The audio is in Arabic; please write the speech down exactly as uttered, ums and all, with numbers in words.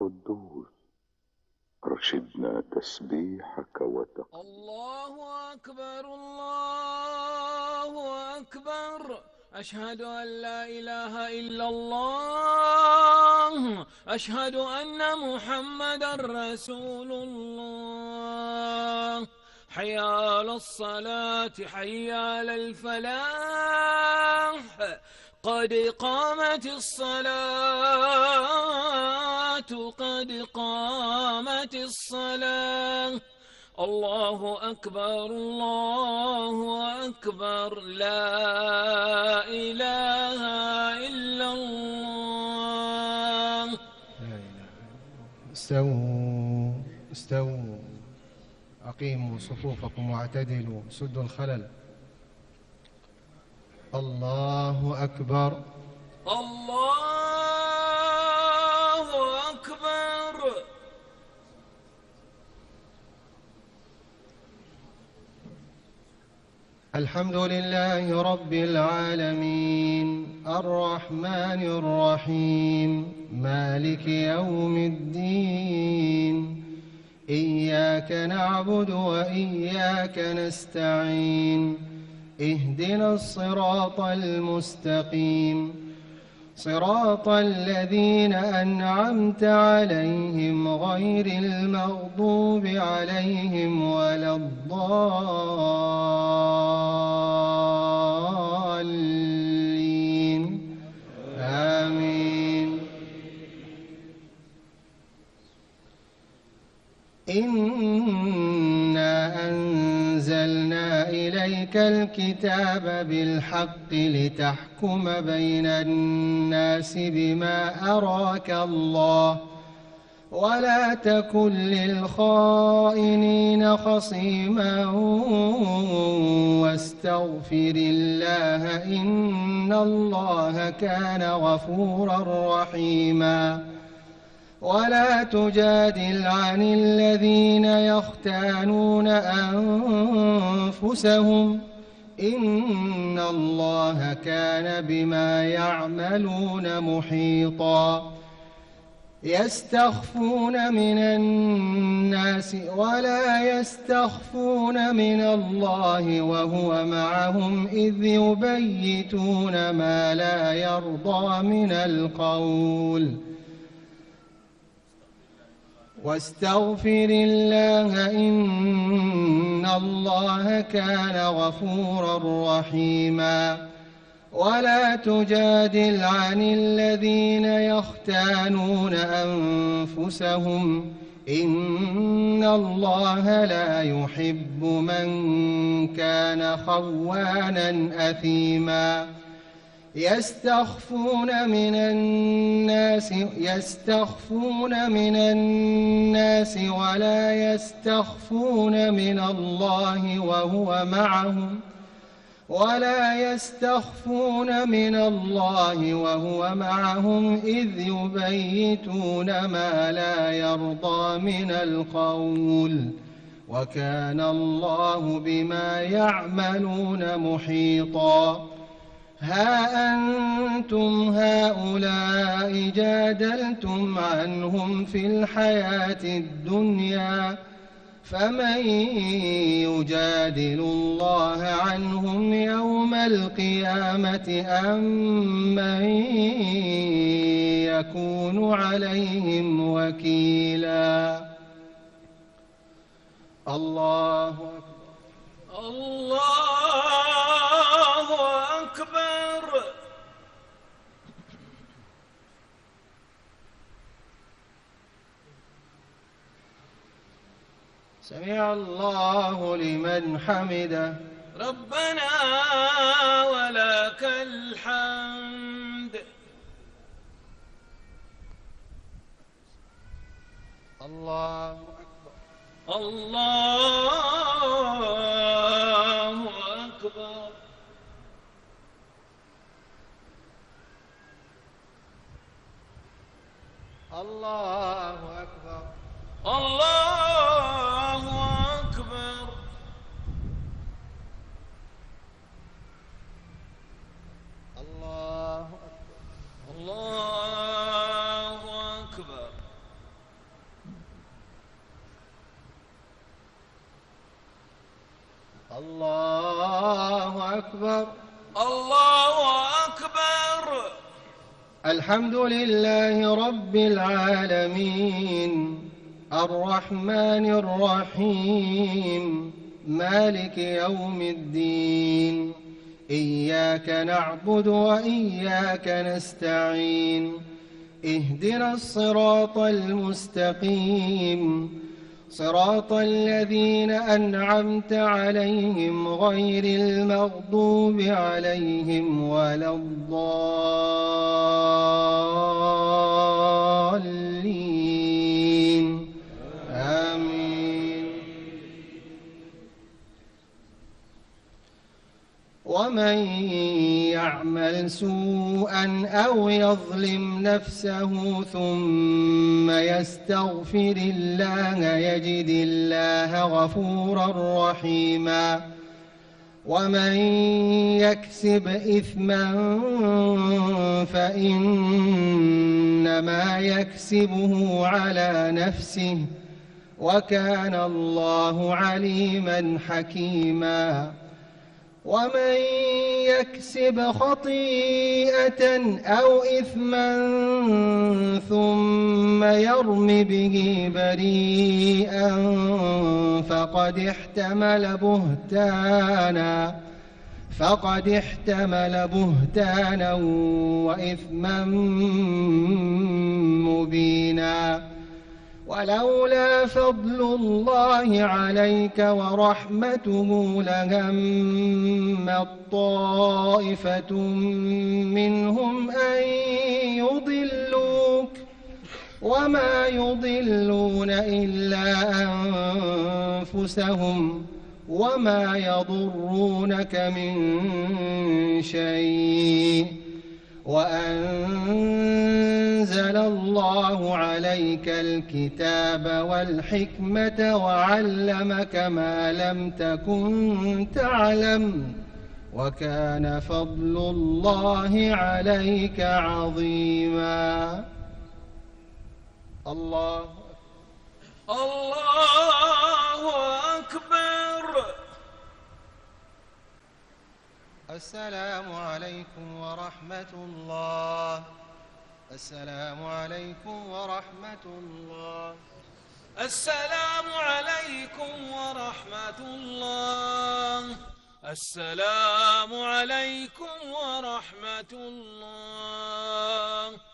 قدوس أرشدنا تسبيحك وتقديسك. الله أكبر الله أكبر، أشهد أن لا إله إلا الله، أشهد أن محمدا رسول الله. حي على الصلاة، حي على الفلاح، قد قامت الصلاة، قد قامت الصلاة. الله أكبر الله أكبر، لا إله إلا الله. لا إله إلا الله. استووا استووا، أقيموا صفوفكم واعتدلوا، سدوا الخلل. الله أكبر الله أكبر. الحمد لله رب العالمين، الرحمن الرحيم، مالك يوم الدين. إياك نعبد وإياك نستعين، اهدنا الصراط المستقيم، صراط الذين أنعمت عليهم غير المغضوب عليهم ولا الضالين، آمين. إنا أنزلنا إليك الكتاب بالحق لتحكم بين الناس بما أراك الله، ولا تكن للخائنين خصيما، واستغفر الله إن الله كان غفورا رحيما. ولا تجادل عن الذين يختانون أنفسهم، إن الله كان بما يعملون محيطا. يستخفون من الناس ولا يستخفون من الله وهو معهم إذ يبيتون ما لا يرضى من القول. واستغفر الله إن الله كان غفورا رحيما. ولا تجادل عن الذين يختانون أنفسهم، إن الله لا يحب من كان خوانا أثيما. يستخفون من الناس يستخفون من الناس ولا يستخفون من الله وهو معهم ولا يستخفون من الله وهو معهم إذ يبيتون ما لا يرضى من القول. وكان الله بما يعملون محيطا. ها أنتم هؤلاء جادلتم عنهم في الحياة الدنيا، فمن يجادل الله عنهم يوم القيامة أم من يكون عليهم وكيلا. الله أكبر الله أكبر. سمع الله لمن حمده. ربنا ولك الحمد. الله أكبر الله أكبر. الله أكبر الله أكبر. الله أكبر الله أكبر. الله أكبر. الله أكبر. الحمد لله رب العالمين الرحمن الرحيم مالك يوم الدين. إياك نعبد وإياك نستعين. اهدنا الصراط المستقيم صراط الذين أنعمت عليهم غير المغضوب عليهم ولا الضالين. آمين. ومن يعمل سوءا أو يظلم نفسه ثم يستغفر الله يجد الله غفورا رحيما. ومن يكسب إثما فإنما يكسبه على نفسه وكان الله عليما حكيما. ومن يكسب خطيئة أو إثما ثم يرم به بريئا فقد احتمل بهتانا فقد احتمل بهتانا وإثما مبينا. ولولا فضل الله عليك ورحمته لهمت طائفة منهم أن يضلوك وما يضلون إلا أنفسهم وما يضرونك من شيء. وأنزل الله عليك الكتاب والحكمة وعلمك ما لم تكن تعلم وكان فضل الله عليك عظيما. الله الله أكبر. السلام عليكم ورحمة الله. السلام عليكم ورحمة الله. السلام عليكم ورحمة الله. السلام عليكم ورحمة الله.